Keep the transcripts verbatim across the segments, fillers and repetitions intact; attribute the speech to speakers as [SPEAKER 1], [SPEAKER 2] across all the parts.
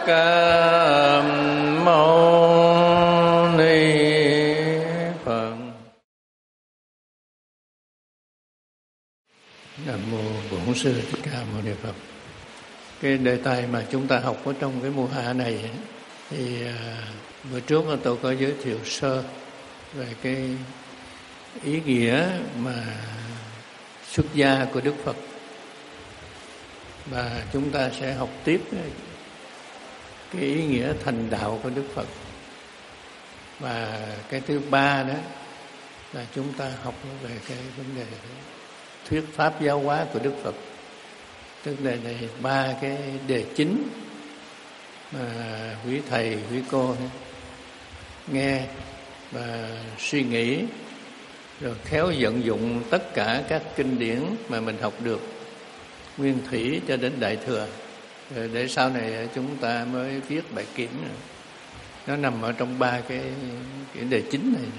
[SPEAKER 1] Ca Mâu Ni Phật. Nam mô Bổn Sư Thích Ca Mâu Ni Phật. Cái đề tài mà chúng ta học ở trong cái mùa hạ này thì à, bữa trước tôi có giới thiệu sơ về cái ý nghĩa mà xuất gia của Đức Phật, và chúng ta sẽ học tiếp cái ý nghĩa thành đạo của Đức Phật. Và cái thứ ba đó là chúng ta học về cái vấn đề thuyết pháp giáo hóa của Đức Phật. Tức là này ba cái đề chính mà quý thầy, quý cô nghe và suy nghĩ, rồi khéo vận dụng tất cả các kinh điển mà mình học được, nguyên thủy cho đến đại thừa, rồi để sau này chúng ta mới viết bài kiểm. Nó nằm ở trong ba cái, cái đề chính này.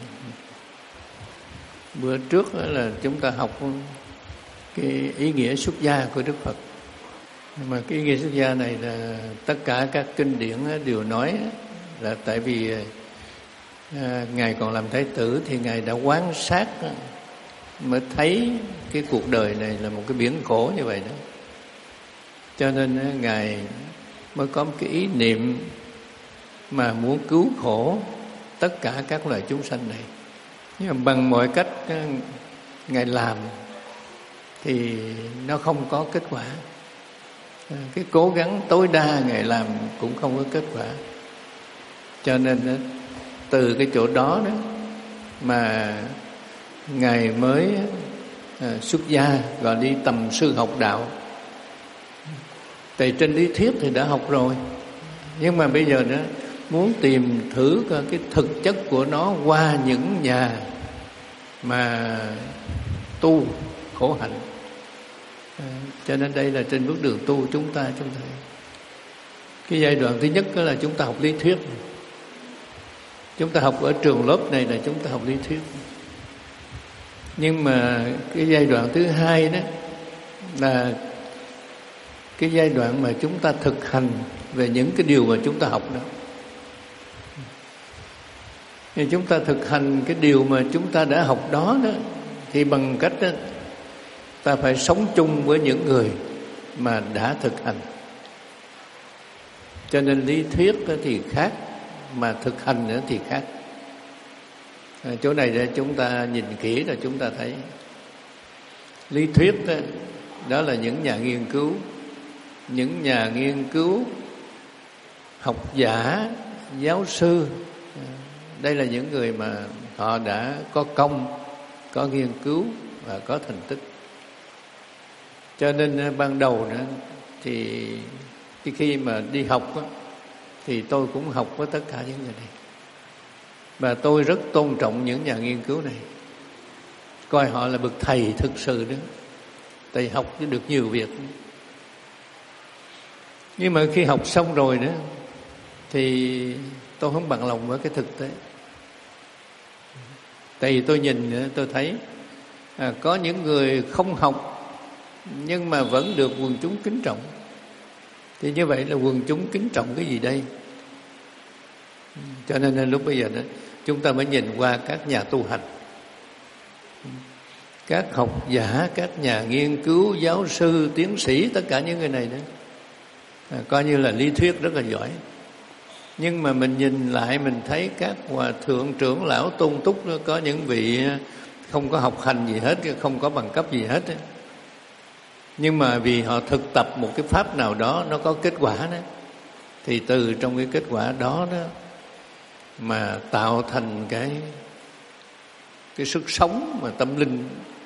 [SPEAKER 1] Bữa trước là chúng ta học cái ý nghĩa xuất gia của Đức Phật. Mà cái ý nghĩa xuất gia này là tất cả các kinh điển đều nói là tại vì à, Ngài còn làm Thái tử thì Ngài đã quan sát mới thấy cái cuộc đời này là một cái biển khổ như vậy đó. Cho nên Ngài mới có một cái ý niệm mà muốn cứu khổ tất cả các loài chúng sanh này. Nhưng mà bằng mọi cách Ngài làm thì nó không có kết quả. Cái cố gắng tối đa Ngài làm cũng không có kết quả. Cho nên từ cái chỗ đó đó mà Ngài mới xuất gia, gọi đi tầm sư học đạo. Tại trên lý thuyết thì đã học rồi, nhưng mà bây giờ nữa muốn tìm thử cái thực chất của nó qua những nhà mà tu khổ hạnh. À, cho nên đây là trên bước đường tu chúng ta chúng ta cái giai đoạn thứ nhất đó là chúng ta học lý thuyết. Chúng ta học ở trường lớp này là chúng ta học lý thuyết. Nhưng mà cái giai đoạn thứ hai đó là cái giai đoạn mà chúng ta thực hành về những cái điều mà chúng ta học đó. Thì chúng ta thực hành cái điều mà chúng ta đã học đó đó thì bằng cách đó, ta phải sống chung với những người mà đã thực hành. Cho nên lý thuyết thì khác, mà thực hành nữa thì khác. À, chỗ này để chúng ta nhìn kỹ rồi chúng ta thấy lý thuyết đó, đó là những nhà nghiên cứu, những nhà nghiên cứu, học giả, giáo sư. Đây là những người mà họ đã có công, có nghiên cứu và có thành tích. Cho nên ban đầu nữa thì khi mà đi học đó, thì tôi cũng học với tất cả những người này. Và tôi rất tôn trọng những nhà nghiên cứu này, coi họ là bậc thầy thực sự đó. Thầy học được nhiều việc. Nhưng mà khi học xong rồi đó thì tôi không bằng lòng với cái thực tế. Tại vì tôi nhìn tôi thấy à, có những người không học nhưng mà vẫn được quần chúng kính trọng. Thì như vậy là quần chúng kính trọng cái gì đây? Cho nên lúc bây giờ đó chúng ta mới nhìn qua các nhà tu hành, các học giả, các nhà nghiên cứu, giáo sư, tiến sĩ, tất cả những người này đó à, coi như là lý thuyết rất là giỏi. Nhưng mà mình nhìn lại mình thấy các hòa thượng trưởng lão tôn túc đó, có những vị không có học hành gì hết, không có bằng cấp gì hết. Nhưng mà vì họ thực tập một cái pháp nào đó nó có kết quả đó, thì từ trong cái kết quả đó đó mà tạo thành cái cái sức sống mà tâm linh.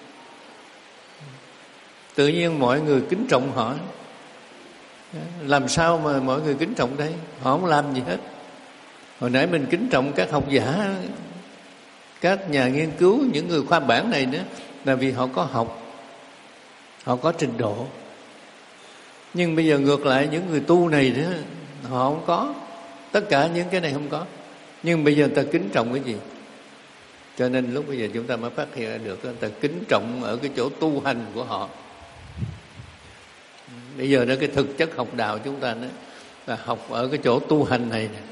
[SPEAKER 1] Tự nhiên mọi người kính trọng họ. Làm sao mà mọi người kính trọng đây? Họ không làm gì hết. Hồi nãy mình kính trọng các học giả, các nhà nghiên cứu, những người khoa bảng này nữa là vì họ có học, họ có trình độ. Nhưng bây giờ ngược lại những người tu này nữa, họ không có. Tất cả những cái này không có. Nhưng bây giờ ta kính trọng cái gì? Cho nên lúc bây giờ chúng ta mới phát hiện được ta kính trọng ở cái chỗ tu hành của họ. Bây giờ đó cái thực chất học đạo chúng ta đó là học ở cái chỗ tu hành này nè.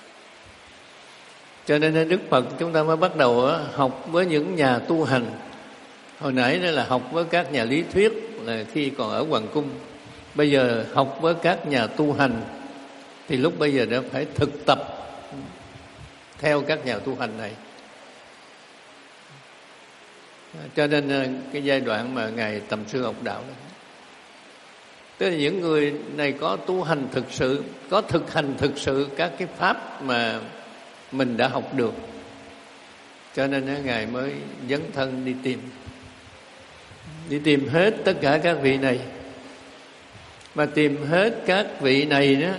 [SPEAKER 1] Cho nên Đức Phật chúng ta mới bắt đầu học với những nhà tu hành. Hồi nãy đó là học với các nhà lý thuyết là khi còn ở Hoàng Cung. Bây giờ học với các nhà tu hành thì lúc bây giờ đã phải thực tập theo các nhà tu hành này. Cho nên cái giai đoạn mà Ngài Tầm Sư học đạo đó, tức là những người này có tu hành thực sự, có thực hành thực sự các cái pháp mà mình đã học được. Cho nên Ngài mới dấn thân đi tìm. Đi tìm hết tất cả các vị này. Mà tìm hết các vị này đó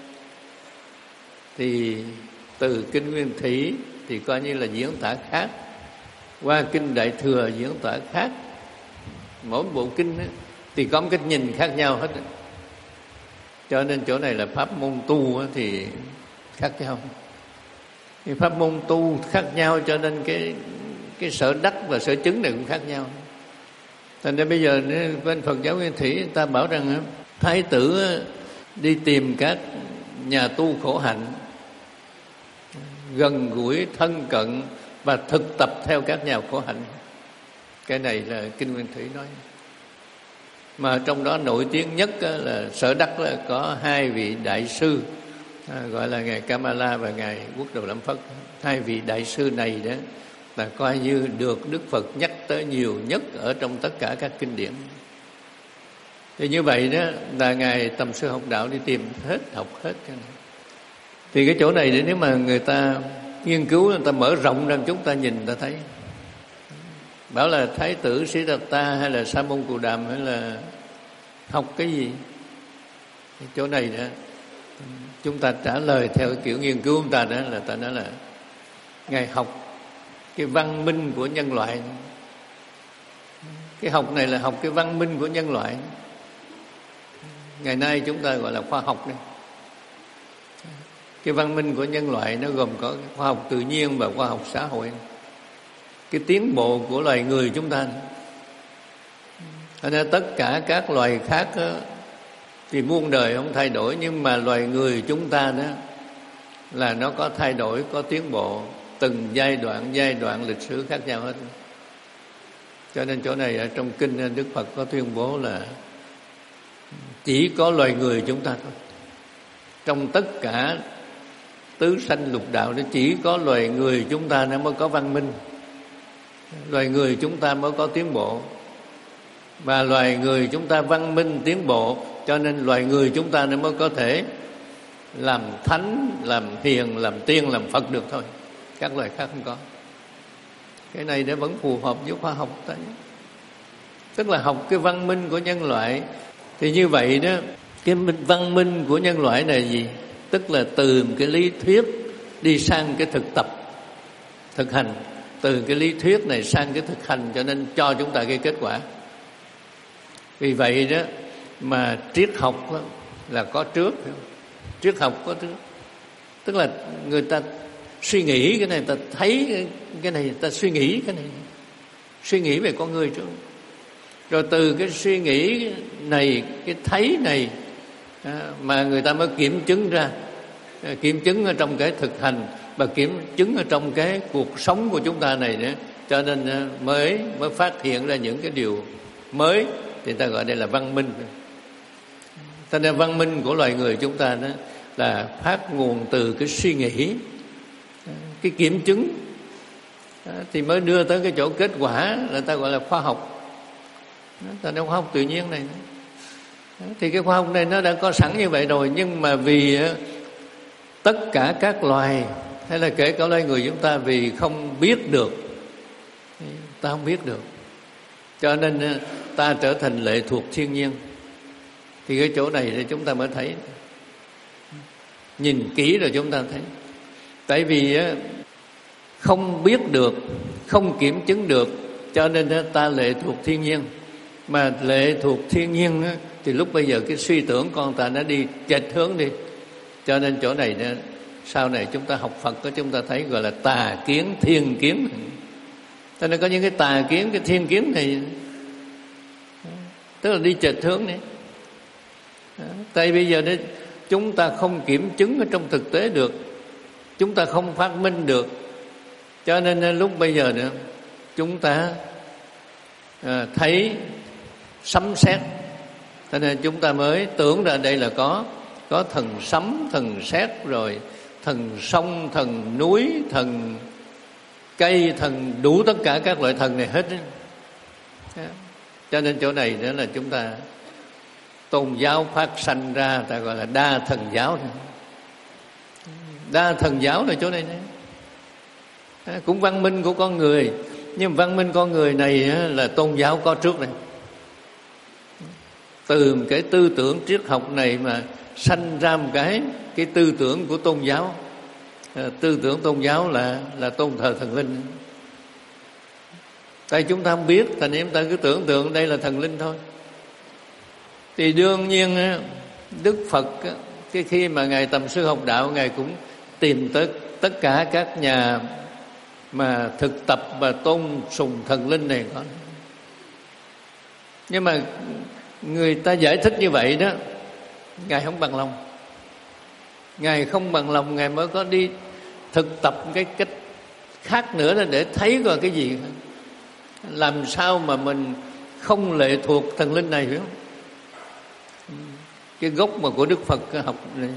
[SPEAKER 1] thì từ Kinh Nguyên Thủy thì coi như là diễn tả khác, qua Kinh Đại Thừa diễn tả khác. Mỗi bộ kinh đó, thì có một cách nhìn khác nhau hết. Cho nên chỗ này là pháp môn tu thì khác nhau. Thì pháp môn tu khác nhau cho nên cái cái sở đắc và sở chứng này cũng khác nhau. Thành ra bây giờ bên Phật giáo Nguyên Thủy ta bảo rằng Thái tử đi tìm các nhà tu khổ hạnh, gần gũi thân cận và thực tập theo các nhà khổ hạnh. Cái này là Kinh Nguyên Thủy nói. Mà trong đó nổi tiếng nhất là sở đắc là có hai vị đại sư, à, gọi là Ngài Kamala và Ngài Quốc Đầu Lâm Phất. Hai vị đại sư này đó là coi như được Đức Phật nhắc tới nhiều nhất ở trong tất cả các kinh điển. Thì như vậy đó là Ngài Tầm Sư học đạo đi tìm hết, học hết cái này. Thì cái chỗ này nếu mà người ta nghiên cứu, người ta mở rộng ra chúng ta nhìn ta thấy. Bảo là Thái tử Siddhartha hay là Sa môn Cù Đàm hay là học cái gì? Cái chỗ này đó chúng ta trả lời theo kiểu nghiên cứu chúng ta đó là ta nói là Ngài học cái văn minh của nhân loại. Cái học này là học cái văn minh của nhân loại. Ngày nay chúng ta gọi là khoa học đây. Cái văn minh của nhân loại nó gồm có khoa học tự nhiên và khoa học xã hội. Cái tiến bộ của loài người chúng ta. Thành ra tất cả các loài khác đó, thì muôn đời không thay đổi, nhưng mà loài người chúng ta đó là nó có thay đổi, có tiến bộ từng giai đoạn giai đoạn lịch sử khác nhau hết. Cho nên chỗ này ở trong kinh Đức Phật có tuyên bố là chỉ có loài người chúng ta thôi. Trong tất cả tứ sanh lục đạo đó chỉ có loài người chúng ta nó mới có văn minh. Loài người chúng ta mới có tiến bộ. Và loài người chúng ta văn minh tiến bộ, cho nên loài người chúng ta nó mới có thể làm thánh, làm hiền, làm tiên, làm Phật được thôi. Các loài khác không có. Cái này nó vẫn phù hợp với khoa học ta. Tức là học cái văn minh của nhân loại. Thì như vậy đó, cái văn minh của nhân loại này là gì? Tức là từ cái lý thuyết đi sang cái thực tập, thực hành. Từ cái lý thuyết này sang cái thực hành, cho nên cho chúng ta cái kết quả. Vì vậy đó mà triết học đó là có trước. Triết học có trước. Tức là người ta suy nghĩ cái này, ta thấy cái này, ta suy nghĩ cái này. Suy nghĩ về con người trước. Rồi từ cái suy nghĩ này, cái thấy này mà người ta mới kiểm chứng ra. Kiểm chứng ở trong cái thực hành và kiểm chứng ở trong cái cuộc sống của chúng ta này nữa. Cho nên mới mới phát hiện ra những cái điều mới, thì ta gọi đây là văn minh. Cho nên văn minh của loài người chúng ta đó là phát nguồn từ cái suy nghĩ, cái kiểm chứng, thì mới đưa tới cái chỗ kết quả là ta gọi là khoa học. Ta nói khoa học tự nhiên này. Thì cái khoa học này nó đã có sẵn như vậy rồi, nhưng mà vì tất cả các loài hay là kể cả loài người chúng ta vì không biết được, ta không biết được, cho nên ta trở thành lệ thuộc thiên nhiên. Thì cái chỗ này thì chúng ta mới thấy, nhìn kỹ rồi chúng ta thấy. Tại vì không biết được, không kiểm chứng được, cho nên ta lệ thuộc thiên nhiên. Mà lệ thuộc thiên nhiên thì lúc bây giờ cái suy tưởng con ta nó đi chệch hướng đi. Cho nên chỗ này sau này chúng ta học Phật có chúng ta thấy gọi là tà kiến, thiên kiến. Cho nên có những cái tà kiến, cái thiên kiến này tức là đi chệch hướng đi. Tại bây giờ chúng ta không kiểm chứng ở trong thực tế được, chúng ta không phát minh được. Cho nên lúc bây giờ nữa chúng ta à, thấy sấm sét, cho nên chúng ta mới tưởng ra đây là có có thần sấm, thần sét, rồi thần sông, thần núi, thần cây, thần đủ tất cả các loại thần này hết. Cho nên chỗ này nữa là chúng ta tôn giáo phát sanh ra, ta gọi là đa thần giáo. Đa thần giáo là chỗ này này. Cũng văn minh của con người, nhưng văn minh con người này là tôn giáo có trước này. Từ cái tư tưởng triết học này mà sanh ra một cái cái tư tưởng của tôn giáo. À, tư tưởng tôn giáo là là tôn thờ thần linh. Tại chúng ta không biết, thành chúng ta cứ tưởng tượng đây là thần linh thôi. Thì đương nhiên Đức Phật cái khi mà ngài tầm sư học đạo, ngài cũng tìm tới tất cả các nhà mà thực tập và tôn sùng thần linh này có. Nhưng mà người ta giải thích như vậy đó, ngài không bằng lòng. Ngài không bằng lòng, ngài mới có đi thực tập cái cách khác nữa là để thấy coi cái gì, làm sao mà mình không lệ thuộc thần linh này, hiểu không? Cái gốc mà của Đức Phật học này.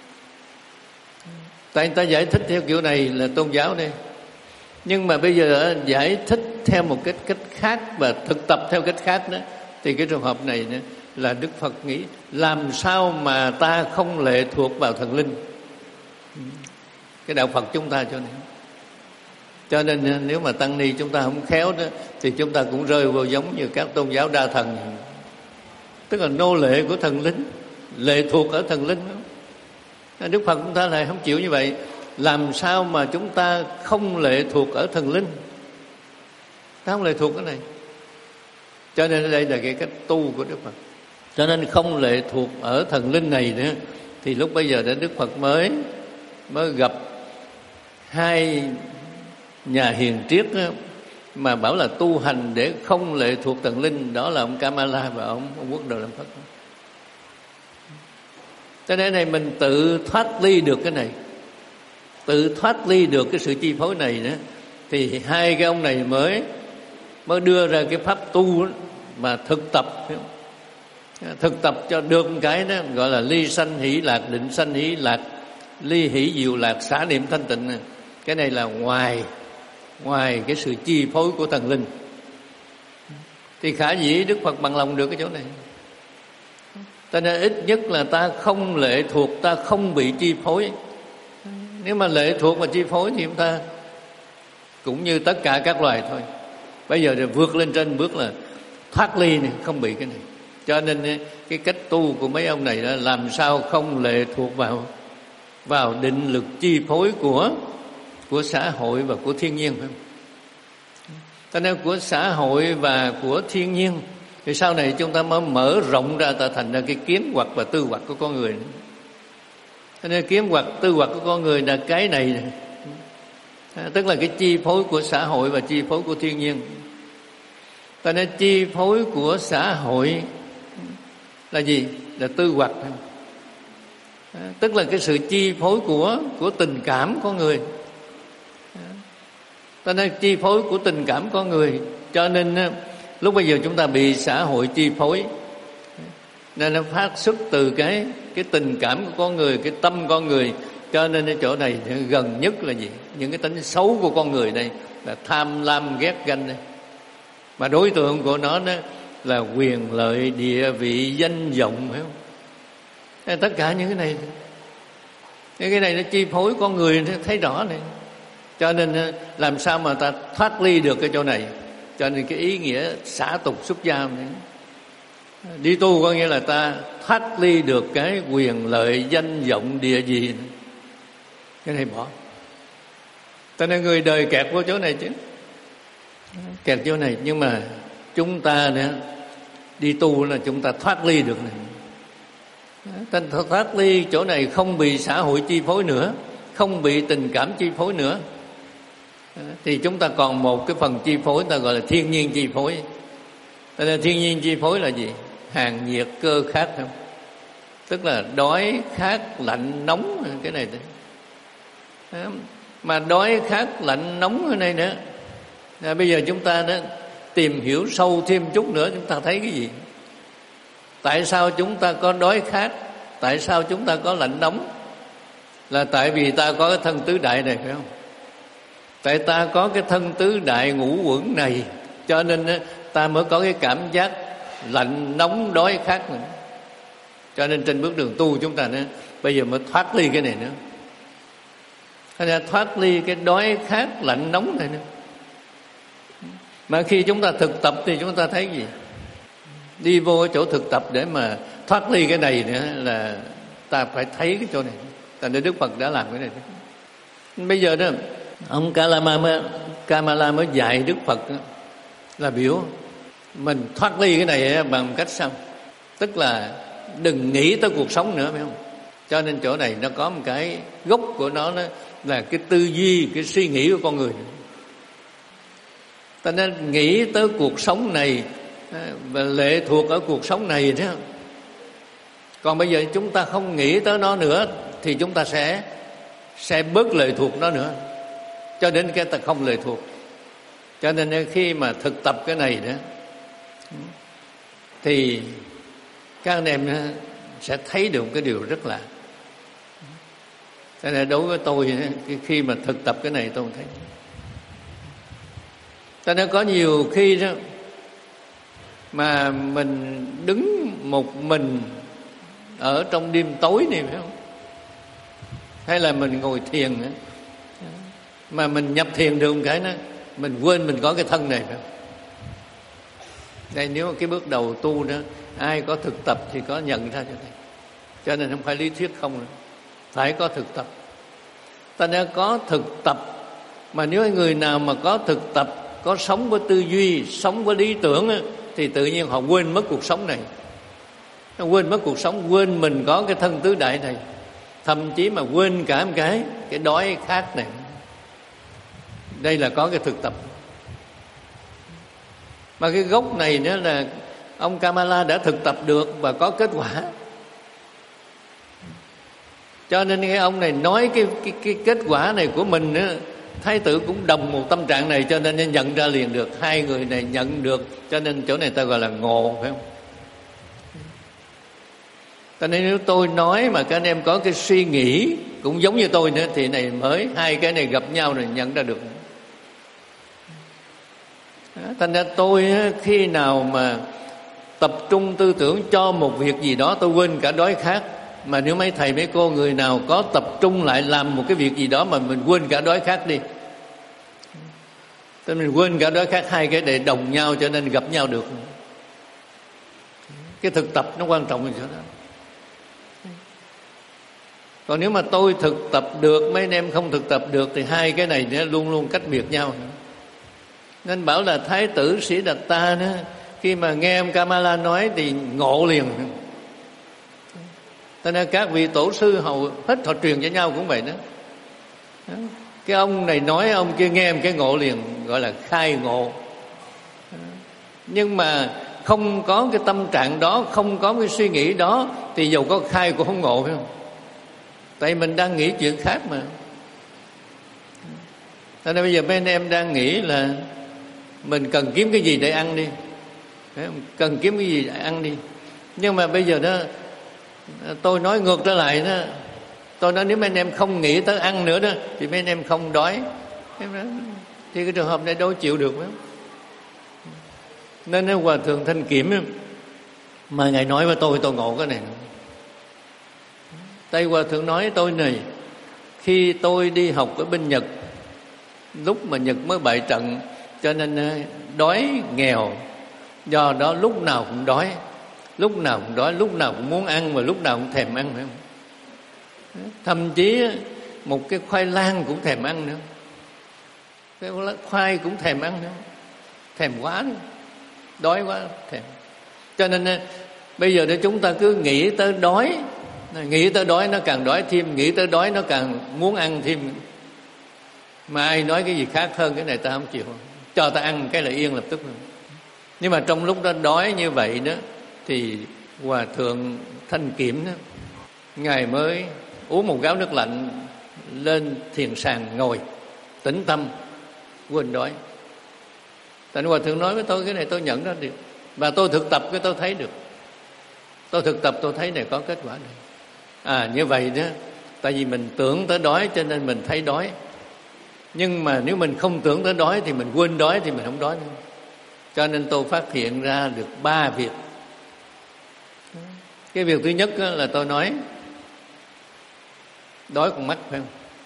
[SPEAKER 1] Tại người ta giải thích theo kiểu này là tôn giáo đây, nhưng mà bây giờ giải thích theo một cái cách khác và thực tập theo cách khác đó, thì cái trường hợp này nữa là Đức Phật nghĩ làm sao mà ta không lệ thuộc vào thần linh. Cái đạo Phật chúng ta cho nên cho nên nếu mà tăng ni chúng ta không khéo đó, thì chúng ta cũng rơi vào giống như các tôn giáo đa thần, tức là nô lệ của thần linh, lệ thuộc ở thần linh. Đức Phật chúng ta lại không chịu như vậy. Làm sao mà chúng ta không lệ thuộc ở thần linh? Ta không lệ thuộc cái này. Cho nên đây là cái cách tu của Đức Phật. Cho nên không lệ thuộc ở thần linh này nữa. Thì lúc bây giờ đến Đức Phật mới mới gặp hai nhà hiền triết đó, mà bảo là tu hành để không lệ thuộc thần linh. Đó là ông Kamala và ông, ông Quốc Đồ Lâm Phất. Cho nên này mình tự thoát ly được cái này, tự thoát ly được cái sự chi phối này nữa, thì hai cái ông này mới mới đưa ra cái pháp tu đó, mà thực tập thực tập cho được một cái đó gọi là ly sanh hỷ lạc, định sanh hỷ lạc, ly hỷ diệu lạc, xả niệm thanh tịnh. Cái này là ngoài ngoài cái sự chi phối của thần linh. Thì khả dĩ Đức Phật bằng lòng được cái chỗ này. Cho nên ít nhất là ta không lệ thuộc, ta không bị chi phối. Nếu mà lệ thuộc và chi phối thì chúng ta cũng như tất cả các loài thôi. Bây giờ thì vượt lên trên bước là thoát ly này, không bị cái này. Cho nên cái cách tu của mấy ông này là làm sao không lệ thuộc vào vào định lực chi phối của của xã hội và của thiên nhiên, phải không? Cho nên của xã hội và của thiên nhiên thì sau này chúng ta mới mở rộng ra, ta thành ra cái kiến hoặc và tư hoặc của con người. Cho nên kiến hoặc tư hoặc của con người là cái này, tức là cái chi phối của xã hội và chi phối của thiên nhiên. Cho nên chi phối của xã hội là gì? Là tư hoặc, tức là cái sự chi phối của của tình cảm con người. Cho nên chi phối của tình cảm con người, cho nên lúc bây giờ chúng ta bị xã hội chi phối, nên nó phát xuất từ cái cái tình cảm của con người, cái tâm con người. Cho nên cái chỗ này gần nhất là gì? Những cái tính xấu của con người đây là tham lam, ghét ganh đây. Mà đối tượng của nó đó là quyền lợi, địa vị, danh vọng, phải không? Tất cả những cái này, cái này nó chi phối con người, thấy rõ này. Cho nên làm sao mà ta thoát ly được cái chỗ này? Cho nên cái ý nghĩa xả tục xuất gia này, đi tu có nghĩa là ta thoát ly được cái quyền lợi, danh vọng, địa vị, cái này bỏ. Cho nên người đời kẹt vô chỗ này chứ, kẹt chỗ này. Nhưng mà chúng ta nữa đi tu là chúng ta thoát ly được này. Tên thoát ly chỗ này, không bị xã hội chi phối nữa, không bị tình cảm chi phối nữa, thì chúng ta còn một cái phần chi phối, ta gọi là thiên nhiên chi phối. Cho nên thiên nhiên chi phối là gì? Hàng nhiệt, cơ khát, không? tức là đói khát lạnh nóng cái này đó. Mà đói khát lạnh nóng ở đây nữa. À, bây giờ chúng ta đó tìm hiểu sâu thêm chút nữa, chúng ta thấy cái gì? Tại sao chúng ta có đói khát? Tại sao chúng ta có lạnh nóng? Là tại vì ta có cái thân tứ đại này, phải không? Tại ta có cái thân tứ đại ngũ uẩn này, cho nên ta mới có cái cảm giác lạnh nóng đói khát nữa. Cho nên trên bước đường tu chúng ta nữa, bây giờ mới thoát ly cái này nữa. Thế nên thoát ly cái đói khát lạnh nóng này nữa. Mà khi chúng ta thực tập thì chúng ta thấy gì? Đi vô chỗ thực tập để mà thoát ly cái này nữa là ta phải thấy cái chỗ này. Thành nên Đức Phật đã làm cái này. Bây giờ đó ông Kalama mới, Kamala mới dạy Đức Phật đó, là biểu mình thoát ly cái này bằng cách sao? Tức là đừng nghĩ tới cuộc sống nữa, phải không? Cho nên chỗ này nó có một cái gốc của nó, nó là cái tư duy, cái suy nghĩ của con người. Ta nên nghĩ tới cuộc sống này và lệ thuộc ở cuộc sống này đó. Còn bây giờ chúng ta không nghĩ tới nó nữa thì chúng ta sẽ sẽ bớt lệ thuộc nó nữa, cho đến cái ta không lệ thuộc. Cho nên khi mà thực tập cái này đó thì các anh em sẽ thấy được cái điều rất lạ. Thế nên đối với tôi khi mà thực tập cái này tôi thấy, cho nên có nhiều khi đó mà mình đứng một mình ở trong đêm tối này, phải không? Hay là mình ngồi thiền nữa, mà mình nhập thiền được một cái đó, mình quên mình có cái thân này, phải không? Đây nếu mà cái bước đầu tu đó, ai có thực tập thì có nhận ra cho này. Cho nên không phải lý thuyết không nữa, phải có thực tập. Ta đã có thực tập, mà nếu người nào mà có thực tập, có sống với tư duy, sống với lý tưởng á, thì tự nhiên họ quên mất cuộc sống này. Nó quên mất cuộc sống, quên mình có cái thân tứ đại này, thậm chí mà quên cả một cái cái đói khát này. Đây là có cái thực tập. Mà cái gốc này nữa là ông Kamala đã thực tập được và có kết quả. Cho nên cái ông này nói cái cái, cái kết quả này của mình nữa, Thái tử cũng đồng một tâm trạng này, cho nên nhận ra liền được. Hai người này nhận được, cho nên chỗ này ta gọi là ngộ, phải không? Cho nên nếu tôi nói mà các anh em có cái suy nghĩ cũng giống như tôi nữa, thì này mới hai cái này gặp nhau rồi nhận ra được. Thành ra tôi khi nào mà tập trung tư tưởng cho một việc gì đó, tôi quên cả đói khát. Mà nếu mấy thầy mấy cô người nào có tập trung lại làm một cái việc gì đó mà mình quên cả đói khát đi, thì mình quên cả đói khát, hai cái để đồng nhau cho nên gặp nhau được. Cái thực tập nó quan trọng như thế đó. Còn nếu mà tôi thực tập được, mấy anh em không thực tập được, thì hai cái này nó luôn luôn cách biệt nhau. Nên bảo là Thái tử Sĩ Đạt Ta đó, khi mà nghe ông Kamala nói thì ngộ liền. Cho nên các vị tổ sư hầu hết họ truyền cho nhau cũng vậy đó. Cái ông này nói, ông kia nghe một cái ngộ liền, gọi là khai ngộ. Nhưng mà không có cái tâm trạng đó, không có cái suy nghĩ đó, thì dầu có khai cũng không ngộ, phải không? Tại mình đang nghĩ chuyện khác mà. Cho nên bây giờ mấy anh em đang nghĩ là mình cần kiếm cái gì để ăn đi, cần kiếm cái gì để ăn đi. Nhưng mà bây giờ đó tôi nói ngược trở lại đó, tôi nói nếu mấy anh em không nghĩ tới ăn nữa đó thì mấy anh em không đói, thì cái trường hợp này đâu chịu được. Nên nếu Hòa Thượng Thanh Kiểm mà Ngài nói với tôi, tôi ngộ cái này. Tây Hòa Thượng nói tôi này, khi tôi đi học ở bên Nhật, lúc mà Nhật mới bại trận, cho nên đói nghèo, do đó lúc nào cũng đói, lúc nào cũng đói, lúc nào cũng muốn ăn và lúc nào cũng thèm ăn, phải không? Thậm chí một cái khoai lang cũng thèm ăn nữa, cái khoai cũng thèm ăn nữa, thèm quá nữa, đói quá thèm. Cho nên bây giờ để chúng ta cứ nghĩ tới đói, nghĩ tới đói nó càng đói thêm, nghĩ tới đói nó càng muốn ăn thêm. Mà ai nói cái gì khác hơn cái này ta không chịu, cho ta ăn cái là yên lập tức luôn. Nhưng mà trong lúc đó đói như vậy đó, thì Hòa Thượng Thanh Kiểm đó, Ngài mới uống một gáo nước lạnh, lên thiền sàng ngồi tĩnh tâm, quên đói. Tại Hòa Thượng nói với tôi cái này tôi nhận ra được, và tôi thực tập cái tôi thấy được. Tôi thực tập tôi thấy này có kết quả này. À như vậy đó, tại vì mình tưởng tới đói cho nên mình thấy đói. Nhưng mà nếu mình không tưởng tới đói thì mình quên đói thì mình không đói nữa. Cho nên tôi phát hiện ra được ba việc. Cái việc thứ nhất là tôi nói đói con mắt, phải không?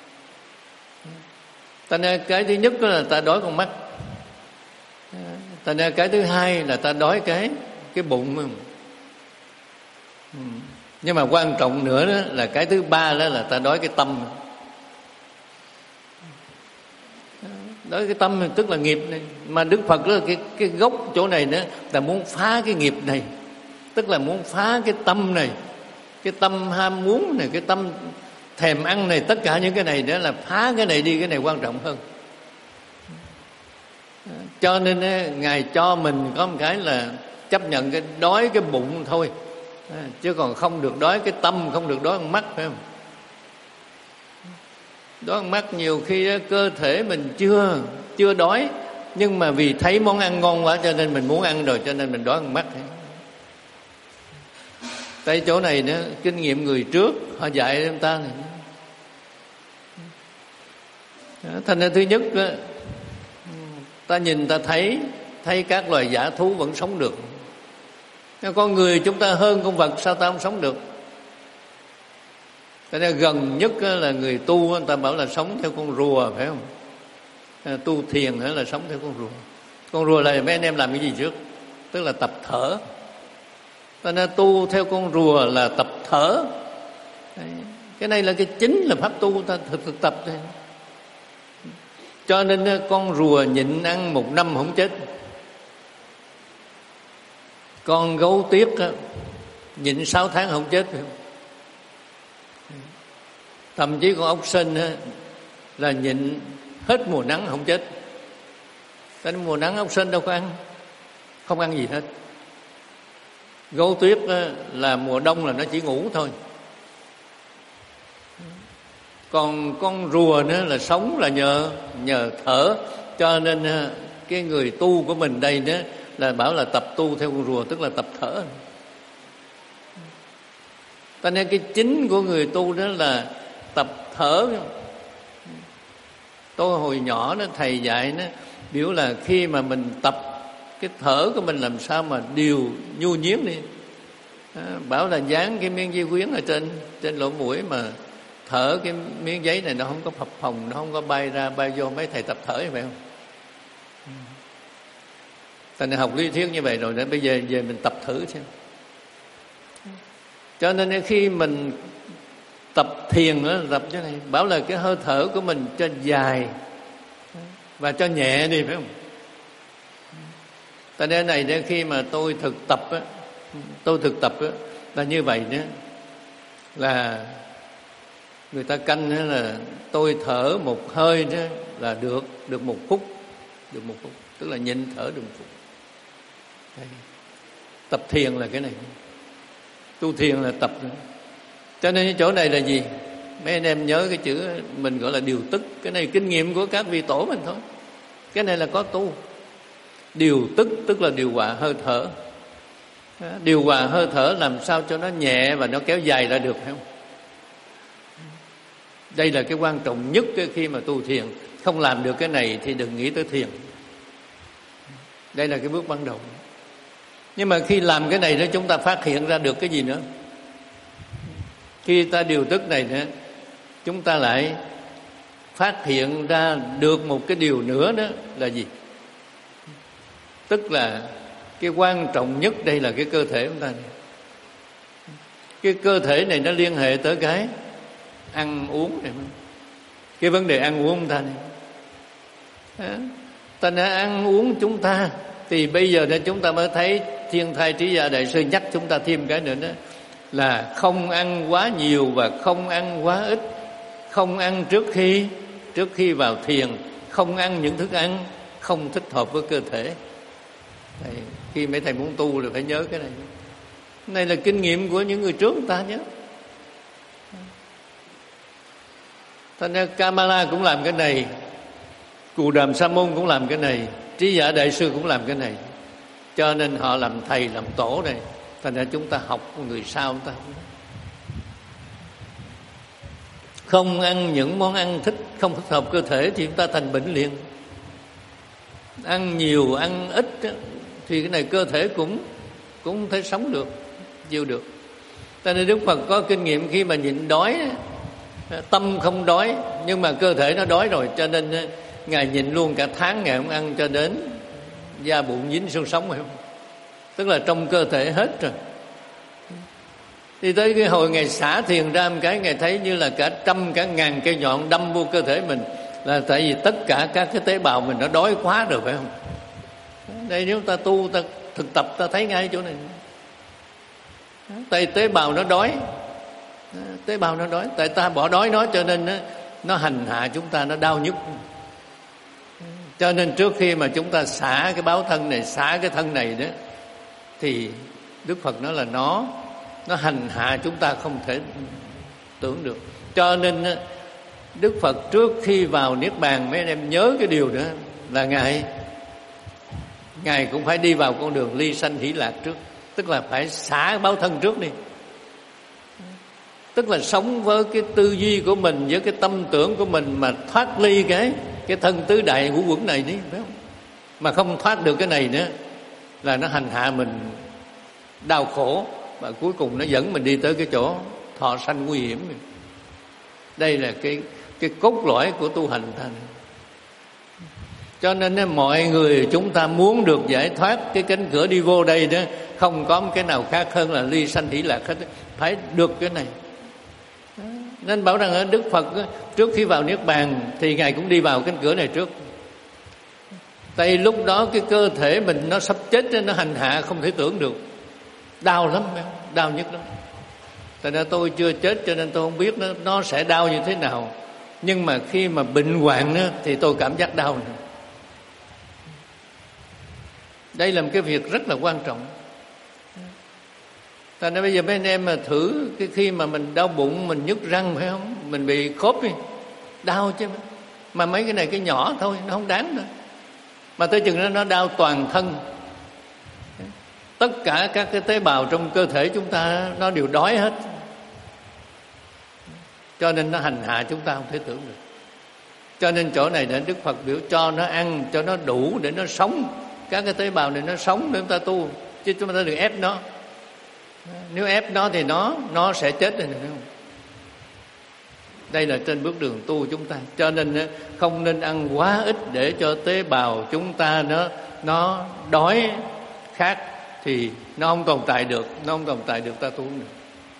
[SPEAKER 1] Thành ra cái thứ nhất là ta đói con mắt. Thành ra cái thứ hai là ta đói cái cái bụng, phải không? Nhưng mà quan trọng nữa đó là cái thứ ba đó là ta đói cái tâm. Đói cái tâm tức là nghiệp này. Mà Đức Phật đó, cái, cái gốc chỗ này nữa là muốn phá cái nghiệp này. Tức là muốn phá cái tâm này, cái tâm ham muốn này, cái tâm thèm ăn này. Tất cả những cái này đó là phá cái này đi, cái này quan trọng hơn. Cho nên Ngài cho mình có một cái là chấp nhận cái đói cái bụng thôi, chứ còn không được đói cái tâm, không được đói con mắt, phải không? Đói con mắt nhiều khi cơ thể mình chưa chưa đói, nhưng mà vì thấy món ăn ngon quá cho nên mình muốn ăn rồi, cho nên mình đói con mắt. Tại chỗ này nữa, kinh nghiệm người trước họ dạy chúng ta này. Thành ra thứ nhất đó, ta nhìn ta thấy thấy các loài dã thú vẫn sống được. Con người chúng ta hơn con vật, sao ta không sống được? Cho nên gần nhất là người tu, người ta bảo là sống theo con rùa, phải không? Tu thiền là sống theo con rùa. Con rùa là mấy anh em làm cái gì trước? Tức là tập thở. Cho nên tu theo con rùa là tập thở. Cái này là cái chính là pháp tu ta thực, thực tập thôi. Cho nên con rùa nhịn ăn một năm không chết. Con gấu tuyết nhịn sáu tháng không chết, phải không? Thậm chí con ốc sên là nhịn hết mùa nắng không chết. Cái mùa nắng ốc sên đâu có ăn, không ăn gì hết. Gấu tuyết là mùa đông là nó chỉ ngủ thôi. Còn con rùa nữa là sống là nhờ nhờ thở. Cho nên cái người tu của mình đây nữa là bảo là tập tu theo con rùa, tức là tập thở. Cho nên cái chính của người tu đó là tập thở. Tôi hồi nhỏ đó thầy dạy nó biểu là khi mà mình tập cái thở của mình làm sao mà điều nhu nhiếm đi. À, bảo là dán cái miếng dây quyến ở trên trên lỗ mũi mà thở cái miếng giấy này nó không có phập phồng, nó không có bay ra bay vô. Mấy thầy tập thở như vậy không? Thành học lý thuyết như vậy rồi, để bây giờ về mình tập thử xem. Cho nên khi mình tập thiền nữa, tập cái này bảo là cái hơi thở của mình cho dài và cho nhẹ đi, phải không? Tại nên này để khi mà tôi thực tập á, tôi thực tập á, là như vậy đó, là người ta canh đó là tôi thở một hơi đó là được được một phút, được một phút, tức là nhịn thở được một phút. Đây. Tập thiền là cái này, tu thiền là tập nữa. Cho nên cái chỗ này là gì? Mấy anh em nhớ cái chữ mình gọi là điều tức. Cái này kinh nghiệm của các vị tổ mình thôi. Cái này là có tu. Điều tức tức là điều hòa hơi thở. Điều hòa hơi thở làm sao cho nó nhẹ và nó kéo dài ra được, phải không? Đây là cái quan trọng nhất khi mà tu thiền. Không làm được cái này thì đừng nghĩ tới thiền. Đây là cái bước ban đầu. Nhưng mà khi làm cái này đó, chúng ta phát hiện ra được cái gì nữa? Khi ta điều tức này nữa, chúng ta lại phát hiện ra được một cái điều nữa đó là gì? Tức là cái quan trọng nhất đây là cái cơ thể của chúng ta này. Cái cơ thể này nó liên hệ tới cái ăn uống này. Cái vấn đề ăn uống của chúng ta này. Ta đã ăn uống chúng ta thì bây giờ nên chúng ta mới thấy Thiên Thai Trí Gia Đại Sư nhắc chúng ta thêm cái nữa đó là không ăn quá nhiều và không ăn quá ít, không ăn trước khi trước khi vào thiền, không ăn những thức ăn không thích hợp với cơ thể. Đây, khi mấy thầy muốn tu là phải nhớ cái này. Cái này là kinh nghiệm của những người trước người ta nhớ. Thành ra Kamala cũng làm cái này, Cù Đàm Sa Môn cũng làm cái này, Trí Giả Đại Sư cũng làm cái này. Cho nên họ làm thầy, làm tổ này. Thành ra chúng ta học người sau chúng ta không ăn những món ăn thích, không thích hợp cơ thể thì chúng ta thành bệnh liền. Ăn nhiều, ăn ít thì cái này cơ thể cũng cũng không thể sống được, chịu được. Cho nên Đức Phật có kinh nghiệm khi mà nhịn đói, tâm không đói nhưng mà cơ thể nó đói rồi, cho nên Ngài nhịn luôn cả tháng, Ngài không ăn cho đến da bụng dính xương sống phải không? Tức là trong cơ thể hết rồi. Thì tới cái hồi Ngài xả thiền ra một cái, Ngài thấy như là cả trăm cả ngàn cây nhọn đâm vô cơ thể mình, là tại vì tất cả các cái tế bào mình nó đói quá rồi phải không? Đây nếu ta tu, ta thực tập, ta thấy ngay chỗ này. Tại tế bào nó đói, tế bào nó đói, tại ta bỏ đói nó cho nên nó, nó hành hạ chúng ta, nó đau nhức. Cho nên trước khi mà chúng ta xả cái báo thân này, xả cái thân này đó, thì Đức Phật nói là nó nó hành hạ chúng ta không thể tưởng được. Cho nên Đức Phật trước khi vào Niết Bàn, mấy anh em nhớ cái điều đó là Ngài Ngài cũng phải đi vào con đường ly sanh hỷ lạc trước. Tức là phải xả báo thân trước đi. Tức là sống với cái tư duy của mình, với cái tâm tưởng của mình mà thoát ly cái cái thân tứ đại ngũ uẩn này đi, phải không? Mà không thoát được cái này nữa là nó hành hạ mình đau khổ, và cuối cùng nó dẫn mình đi tới cái chỗ thọ sanh nguy hiểm. Đây là cái cái cốt lõi của tu hành ta. Cho nên mọi người chúng ta muốn được giải thoát, cái cánh cửa đi vô đây đó không có một cái nào khác hơn là ly sanh hỷ lạc hết, phải được cái này. Nên bảo rằng ở Đức Phật trước khi vào Niết Bàn thì Ngài cũng đi vào cánh cửa này trước. Tại lúc đó cái cơ thể mình nó sắp chết, nó hành hạ không thể tưởng được, đau lắm, đau nhất lắm. Tại nên tôi chưa chết cho nên tôi không biết nó, nó sẽ đau như thế nào. Nhưng mà khi mà bệnh hoạn nữa, thì tôi cảm giác đau nữa. Đây là một cái việc rất là quan trọng. Tại nên bây giờ mấy anh em mà thử cái khi mà mình đau bụng, mình nhức răng phải không? Mình bị khớp đi, đau chứ. Mà mấy cái này cái nhỏ thôi, nó không đáng nữa. Mà tới chừng đó nó đau toàn thân. Tất cả các cái tế bào trong cơ thể chúng ta nó đều đói hết. Cho nên nó hành hạ chúng ta không thể tưởng được. Cho nên chỗ này để Đức Phật biểu cho nó ăn, cho nó đủ để nó sống. Các cái tế bào này nó sống để chúng ta tu, chứ chúng ta đừng ép nó. Nếu ép nó thì nó nó sẽ chết rồi, phải không? Đây là trên bước đường tu chúng ta. Cho nên không nên ăn quá ít để cho tế bào chúng ta nó nó đói khát, thì nó không tồn tại được, nó không tồn tại được, ta tu không được.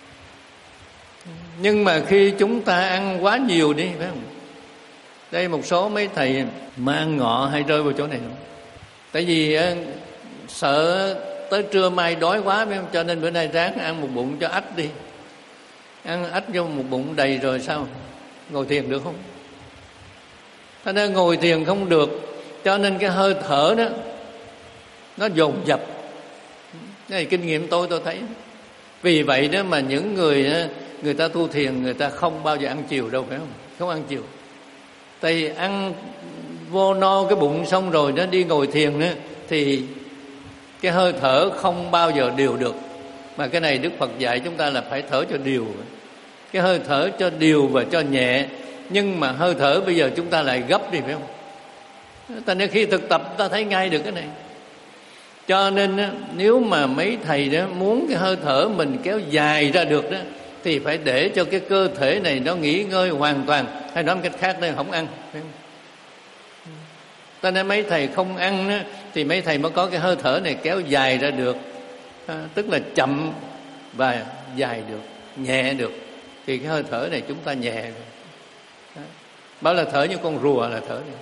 [SPEAKER 1] Nhưng mà khi chúng ta ăn quá nhiều đi, phải không? Đây một số mấy thầy mà ăn ngọ hay rơi vào chỗ này. Tại vì sợ tới trưa mai đói quá, phải không? Cho nên bữa nay ráng ăn một bụng cho ách đi. Ăn ách vô một bụng đầy rồi sao? Ngồi thiền được không? Cho nên ngồi thiền không được, cho nên cái hơi thở đó nó dồn dập. Đây là kinh nghiệm tôi tôi thấy. Vì vậy đó mà những người người ta tu thiền, người ta không bao giờ ăn chiều đâu, phải không? Không ăn chiều. Tại vì ăn vô no cái bụng xong rồi nó đi ngồi thiền nữa, thì cái hơi thở không bao giờ đều được. Mà cái này Đức Phật dạy chúng ta là phải thở cho đều. Cái hơi thở cho đều và cho nhẹ. Nhưng mà hơi thở bây giờ chúng ta lại gấp đi, phải không? Tại nên khi thực tập ta thấy ngay được cái này. Cho nên nếu mà mấy thầy đó muốn cái hơi thở mình kéo dài ra được đó, thì phải để cho cái cơ thể này nó nghỉ ngơi hoàn toàn. Hay nói một cách khác đây, không ăn, phải không? Cho nên mấy thầy không ăn đó, thì mấy thầy mới có cái hơi thở này kéo dài ra được, à, tức là chậm và dài được, nhẹ được. Thì cái hơi thở này chúng ta nhẹ được. Đó. Bảo là thở như con rùa là thở này.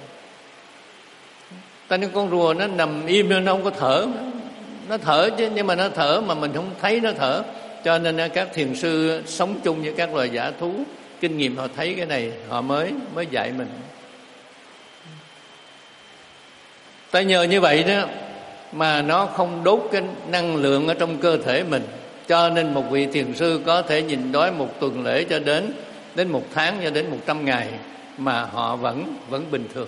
[SPEAKER 1] Ta nên con rùa nó nằm im nó không có thở, nó thở chứ, nhưng mà nó thở mà mình không thấy nó thở. Cho nên các thiền sư sống chung với các loài dã thú, kinh nghiệm họ thấy cái này, họ mới mới dạy mình. Tại nhờ như vậy đó mà nó không đốt cái năng lượng ở trong cơ thể mình. Cho nên một vị thiền sư có thể nhịn đói một tuần lễ cho đến đến một tháng cho đến một trăm ngày mà họ vẫn vẫn bình thường.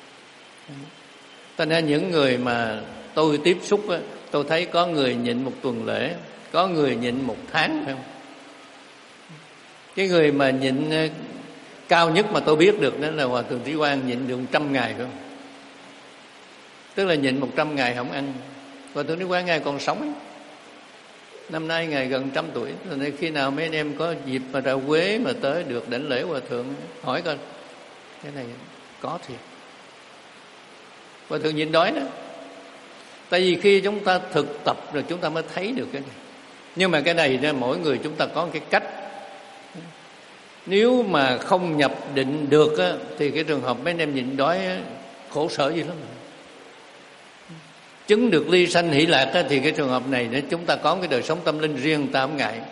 [SPEAKER 1] Cho nên những người mà tôi tiếp xúc á, tôi thấy có người nhịn một tuần lễ, có người nhịn một tháng, phải không? Cái người mà nhịn cao nhất mà tôi biết được đó là Hòa Thượng Trí Quang, nhịn được một trăm ngày, phải không? Tức là nhịn một trăm ngày không ăn. Hòa Thượng Trí Quang Ngài còn sống ấy. Năm nay Ngài gần trăm tuổi. Nên khi nào mấy anh em có dịp mà ra Quế mà tới được đảnh lễ Hòa Thượng, hỏi coi cái này có thiệt. Hòa Thượng nhịn đói đó. Tại vì khi chúng ta thực tập rồi chúng ta mới thấy được cái này. Nhưng mà cái này đó, mỗi người chúng ta có cái cách. Nếu mà không nhập định được á, thì cái trường hợp mấy anh em nhịn đói á, khổ sở gì lắm. Chứng được ly sanh hỷ lạc á, thì cái trường hợp này đó, chúng ta có cái đời sống tâm linh riêng, ta không ngại.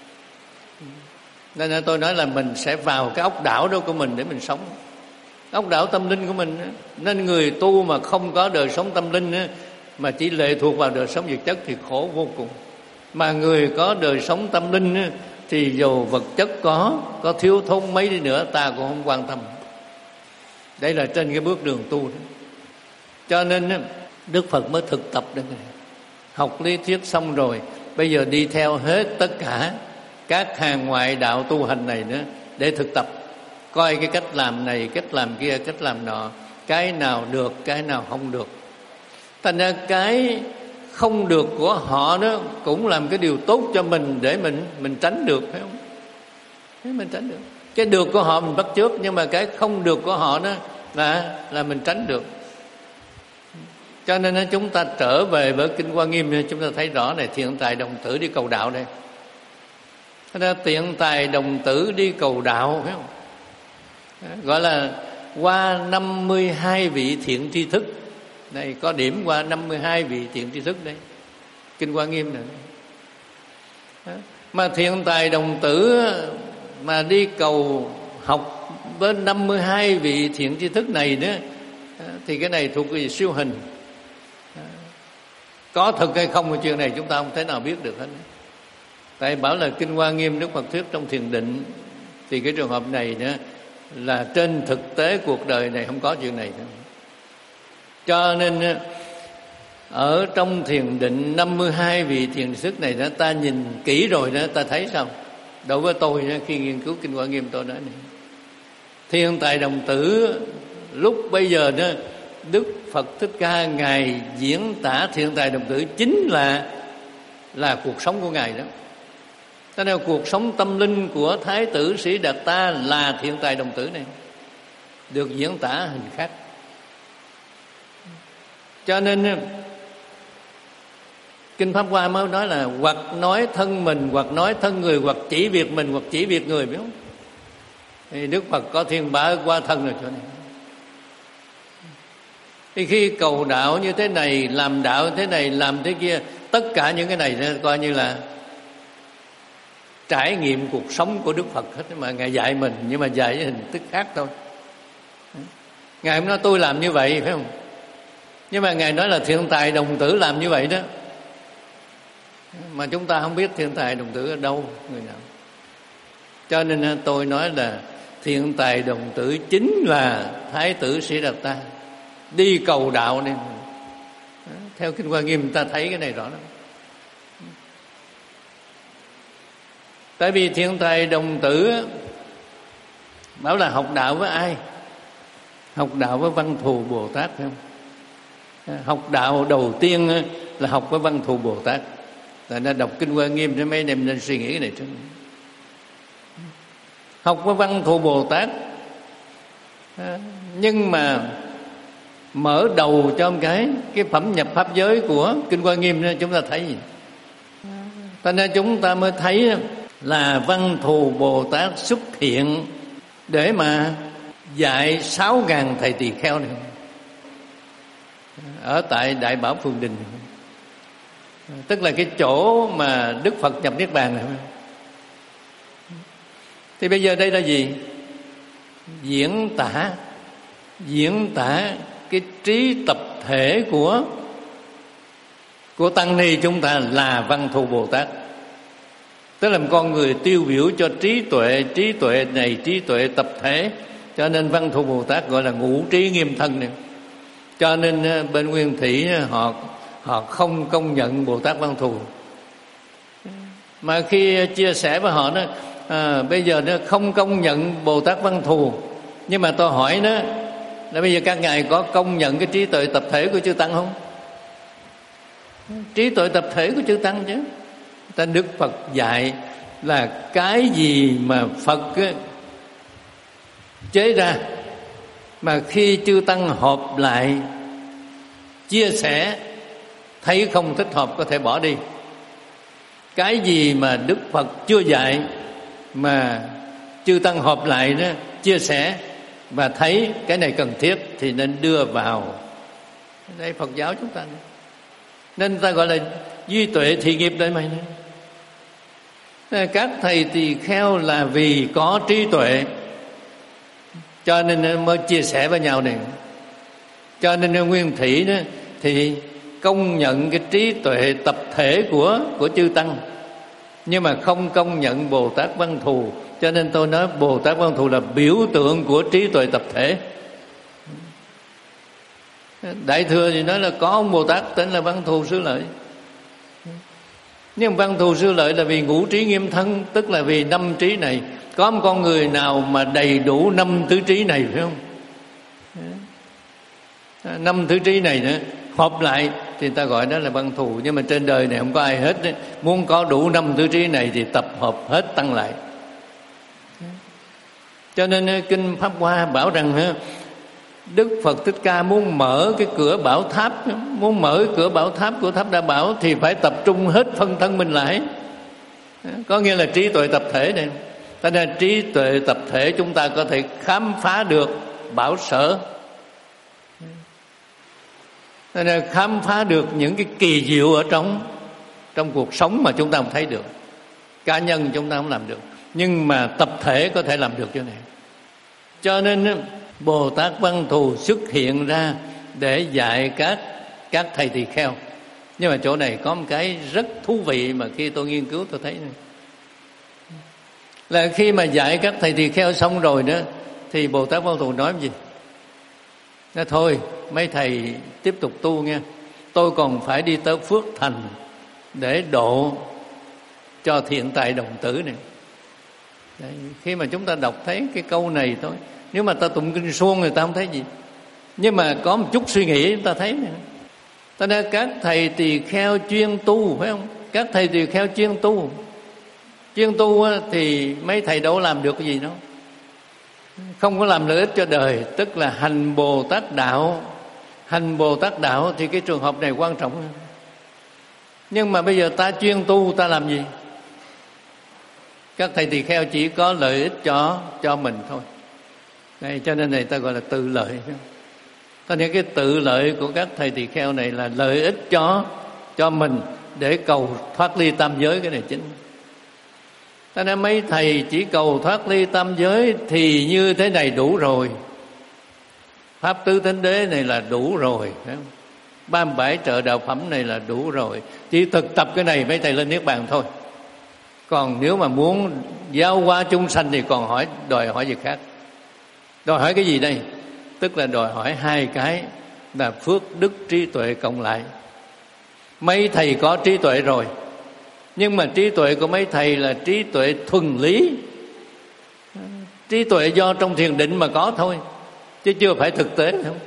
[SPEAKER 1] Nên là tôi nói là mình sẽ vào cái ốc đảo đó của mình để mình sống, ốc đảo tâm linh của mình. Nên người tu mà không có đời sống tâm linh á, mà chỉ lệ thuộc vào đời sống vật chất thì khổ vô cùng. Mà người có đời sống tâm linh á, thì dù vật chất có có thiếu thốn mấy đi nữa ta cũng không quan tâm. Đây là trên cái bước đường tu đó. Cho nên á, Đức Phật mới thực tập được này. Học lý thuyết xong rồi, bây giờ đi theo hết tất cả các hàng ngoại đạo tu hành này nữa để thực tập, coi cái cách làm này, cách làm kia, cách làm nọ, cái nào được, cái nào không được. Thành ra cái không được của họ đó cũng làm cái điều tốt cho mình để mình mình tránh được, phải không? Để mình tránh được. Cái được của họ mình bắt chước, nhưng mà cái không được của họ đó là là mình tránh được. Cho nên chúng ta trở về với Kinh Hoa Nghiêm, chúng ta thấy rõ này, thiện tài đồng tử đi cầu đạo đây. Thế ra thiện tài đồng tử đi cầu đạo, phải không? Gọi là qua năm mươi hai vị thiện tri thức. Đây có điểm qua năm mươi hai vị thiện tri thức đây. Kinh Hoa Nghiêm này. Mà thiện tài đồng tử mà đi cầu học với năm mươi hai vị thiện tri thức này nữa, thì cái này thuộc về siêu hình. Có thật hay không cái chuyện này chúng ta không thể nào biết được hết. Tại bảo là Kinh Hoa Nghiêm Đức Phật thuyết trong thiền định, thì cái trường hợp này nữa là trên thực tế cuộc đời này không có chuyện này nữa. Cho nên ở trong thiền định năm mươi hai vị thiền sức này đó, ta nhìn kỹ rồi đó, ta thấy sao? Đối với tôi khi nghiên cứu Kinh Hoa Nghiêm, tôi nói này, thiên tài đồng tử lúc bây giờ đó, Đức Phật Thích Ca Ngài diễn tả thiên tài đồng tử chính là là cuộc sống của Ngài đó. Cho nên cuộc sống tâm linh của Thái tử Sĩ Đạt Ta là thiên tài đồng tử này, được diễn tả hình khác. Cho nên Kinh Pháp Hoa mới nói là hoặc nói thân mình, hoặc nói thân người, hoặc chỉ việc mình, hoặc chỉ việc người, biết không? Thì Đức Phật có thiên bá qua thân rồi chỗ này. Thì khi cầu đạo như thế này, làm đạo thế này, làm thế kia, tất cả những cái này coi như là trải nghiệm cuộc sống của Đức Phật hết. Mà Ngài dạy mình, nhưng mà dạy với hình thức khác thôi. Ngài không nói tôi làm như vậy, phải không? Nhưng mà Ngài nói là thiện tài đồng tử làm như vậy đó. Mà chúng ta không biết thiện tài đồng tử ở đâu, người nào. Cho nên tôi nói là thiện tài đồng tử chính là Thái tử Sĩ Đạt Ta đi cầu đạo này. Theo Kinh Hoa Nghiêm ta thấy cái này rõ lắm. Tại vì thiện tài đồng tử bảo là học đạo với ai? Học đạo với Văn Thù Bồ Tát, phải không? Học đạo đầu tiên là học với Văn Thù Bồ Tát. Tại nên đọc Kinh Hoa Nghiêm để mấy anh em nên suy nghĩ cái này trước. Học với Văn Thù Bồ Tát, nhưng mà mở đầu cho một cái cái phẩm nhập pháp giới của Kinh Hoa Nghiêm đó, chúng ta thấy gì? Cho nên chúng ta mới thấy là Văn Thù Bồ Tát xuất hiện để mà dạy sáu ngàn thầy tỳ kheo này ở tại Đại Bảo Phường Đình, tức là cái chỗ mà Đức Phật nhập Niết Bàn này. Thì bây giờ đây là gì? Diễn tả diễn tả cái trí tập thể của của tăng ni chúng ta là Văn Thù Bồ Tát. Tức là một con người tiêu biểu cho trí tuệ, trí tuệ này trí tuệ tập thể, cho nên Văn Thù Bồ Tát gọi là ngũ trí nghiêm thân này. Cho nên bên Nguyên Thủy họ họ không công nhận Bồ Tát Văn Thù. Mà khi chia sẻ với họ đó, à, bây giờ nó không công nhận Bồ Tát Văn Thù, nhưng mà tôi hỏi nó là bây giờ các ngài có công nhận cái trí tuệ tập thể của chư Tăng không? Trí tuệ tập thể của chư Tăng chứ. Ta Đức Phật dạy là cái gì mà Phật á, chế ra, mà khi chư Tăng họp lại chia sẻ thấy không thích hợp có thể bỏ đi. Cái gì mà Đức Phật chưa dạy mà chư Tăng họp lại đó chia sẻ và thấy cái này cần thiết thì nên đưa vào. Đây Phật giáo chúng ta, nên ta gọi là duy tuệ thị nghiệp đây mày. Các thầy tỳ kheo là vì có trí tuệ cho nên mới chia sẻ với nhau này. Cho nên Nguyên Thủy đó thì công nhận cái trí tuệ tập thể của của chư Tăng, nhưng mà không công nhận Bồ Tát Văn Thù. Cho nên tôi nói Bồ Tát Văn Thù là biểu tượng của trí tuệ tập thể. Đại thừa thì nói là có ông Bồ Tát tên là Văn Thù Sư Lợi. Nhưng Văn Thù Sư Lợi là vì ngũ trí nghiêm thân, tức là vì năm trí này. Có một con người nào mà đầy đủ năm tứ trí này phải không? Năm tứ trí này nữa họp lại thì ta gọi đó là Văn Thù. Nhưng mà trên đời này không có ai hết. Muốn có đủ năm tứ trí này thì tập hợp hết Tăng lại. Cho nên Kinh Pháp Hoa bảo rằng Đức Phật Thích Ca muốn mở cái cửa bảo tháp, muốn mở cái cửa bảo tháp của Tháp Đa Bảo thì phải tập trung hết phân thân mình lại. Có nghĩa là trí tuệ tập thể này. Cho nên trí tuệ tập thể chúng ta có thể khám phá được bảo sở, cho nên khám phá được những cái kỳ diệu ở trong trong cuộc sống mà chúng ta không thấy được. Cá nhân chúng ta không làm được, nhưng mà tập thể có thể làm được chỗ này. Cho nên Bồ Tát Văn Thù xuất hiện ra để dạy các các thầy tỳ kheo. Nhưng mà chỗ này có một cái rất thú vị mà khi tôi nghiên cứu tôi thấy này, là khi mà dạy các thầy tỳ kheo xong rồi đó thì Bồ Tát Văn Thù nói gì? Nói thôi mấy thầy tiếp tục tu nghe, tôi còn phải đi tới Phước Thành để độ cho thiện tài đồng tử này. Đấy, khi mà chúng ta đọc thấy cái câu này thôi, nếu mà ta tụng kinh suông người ta không thấy gì, nhưng mà có một chút suy nghĩ ta thấy này. Ta nói các thầy tỳ kheo chuyên tu phải không? Các thầy tỳ kheo chuyên tu, chuyên tu thì mấy thầy đâu làm được cái gì đâu, không có làm lợi ích cho đời, tức là hành Bồ Tát đạo. Hành Bồ Tát đạo thì cái trường hợp này quan trọng hơn. Nhưng mà bây giờ ta chuyên tu ta làm gì? Các thầy tỳ kheo chỉ có lợi ích cho cho mình thôi. Đây, cho nên này ta gọi là tự lợi. Ta nói cái tự lợi của các thầy tỳ kheo này là lợi ích cho cho mình để cầu thoát ly tam giới, cái này chính. Ta nói mấy thầy chỉ cầu thoát ly tam giới thì như thế này đủ rồi. Pháp tứ thánh đế này là đủ rồi, phải không? ba mươi bảy trợ đạo phẩm này là đủ rồi. Chỉ thực tập cái này mấy thầy lên niết bàn thôi. Còn nếu mà muốn giáo hóa chúng sanh thì còn hỏi đòi hỏi gì khác. Đòi hỏi cái gì đây? Tức là đòi hỏi hai cái là phước đức trí tuệ cộng lại. Mấy thầy có trí tuệ rồi, nhưng mà trí tuệ của mấy thầy là trí tuệ thuần lý, trí tuệ do trong thiền định mà có thôi, chứ chưa phải thực tế không.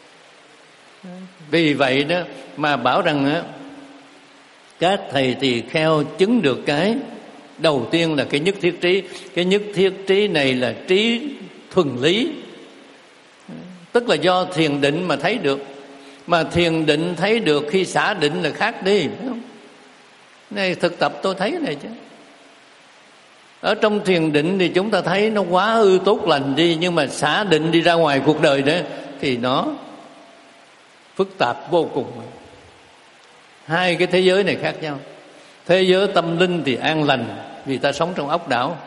[SPEAKER 1] Vì vậy đó mà bảo rằng á, các thầy tỳ kheo chứng được cái đầu tiên là cái nhất thiết trí. Cái nhất thiết trí này là trí thuần lý, tức là do thiền định mà thấy được. Mà thiền định thấy được khi xả định là khác đi, phải không? Này thực tập tôi thấy này chứ. Ở trong thiền định thì chúng ta thấy nó quá ư tốt lành đi, nhưng mà xả định đi ra ngoài cuộc đời đó thì nó phức tạp vô cùng. Hai cái thế giới này khác nhau. Thế giới tâm linh thì an lành vì ta sống trong ốc đảo.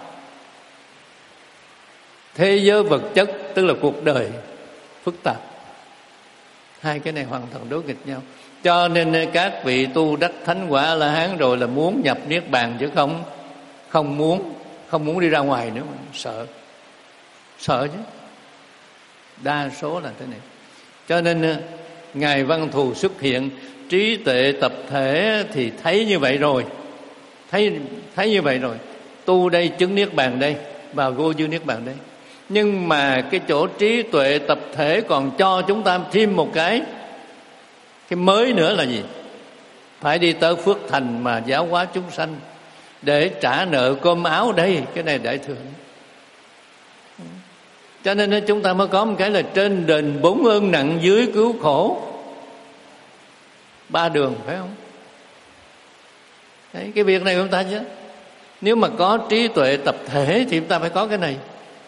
[SPEAKER 1] Thế giới vật chất tức là cuộc đời phức tạp. Hai cái này hoàn toàn đối nghịch nhau. Cho nên các vị tu đắc thánh quả La Hán rồi là muốn nhập niết bàn chứ không không muốn không muốn đi ra ngoài nữa, mà sợ sợ chứ, đa số là thế này. Cho nên Ngài Văn Thù xuất hiện, trí tuệ tập thể thì thấy như vậy rồi, thấy thấy như vậy rồi, tu đây chứng niết bàn đây, vào vô dư niết bàn đây. Nhưng mà cái chỗ trí tuệ tập thể còn cho chúng ta thêm một cái cái mới nữa là gì? Phải đi tới phước thành mà giáo hóa chúng sanh để trả nợ cơm áo đây, cái này đại thừa. Cho nên chúng ta mới có một cái là trên đền bốn ơn nặng, dưới cứu khổ, ba đường, phải không? Đấy, cái việc này của chúng ta chứ. Nếu mà có trí tuệ tập thể thì chúng ta phải có cái này.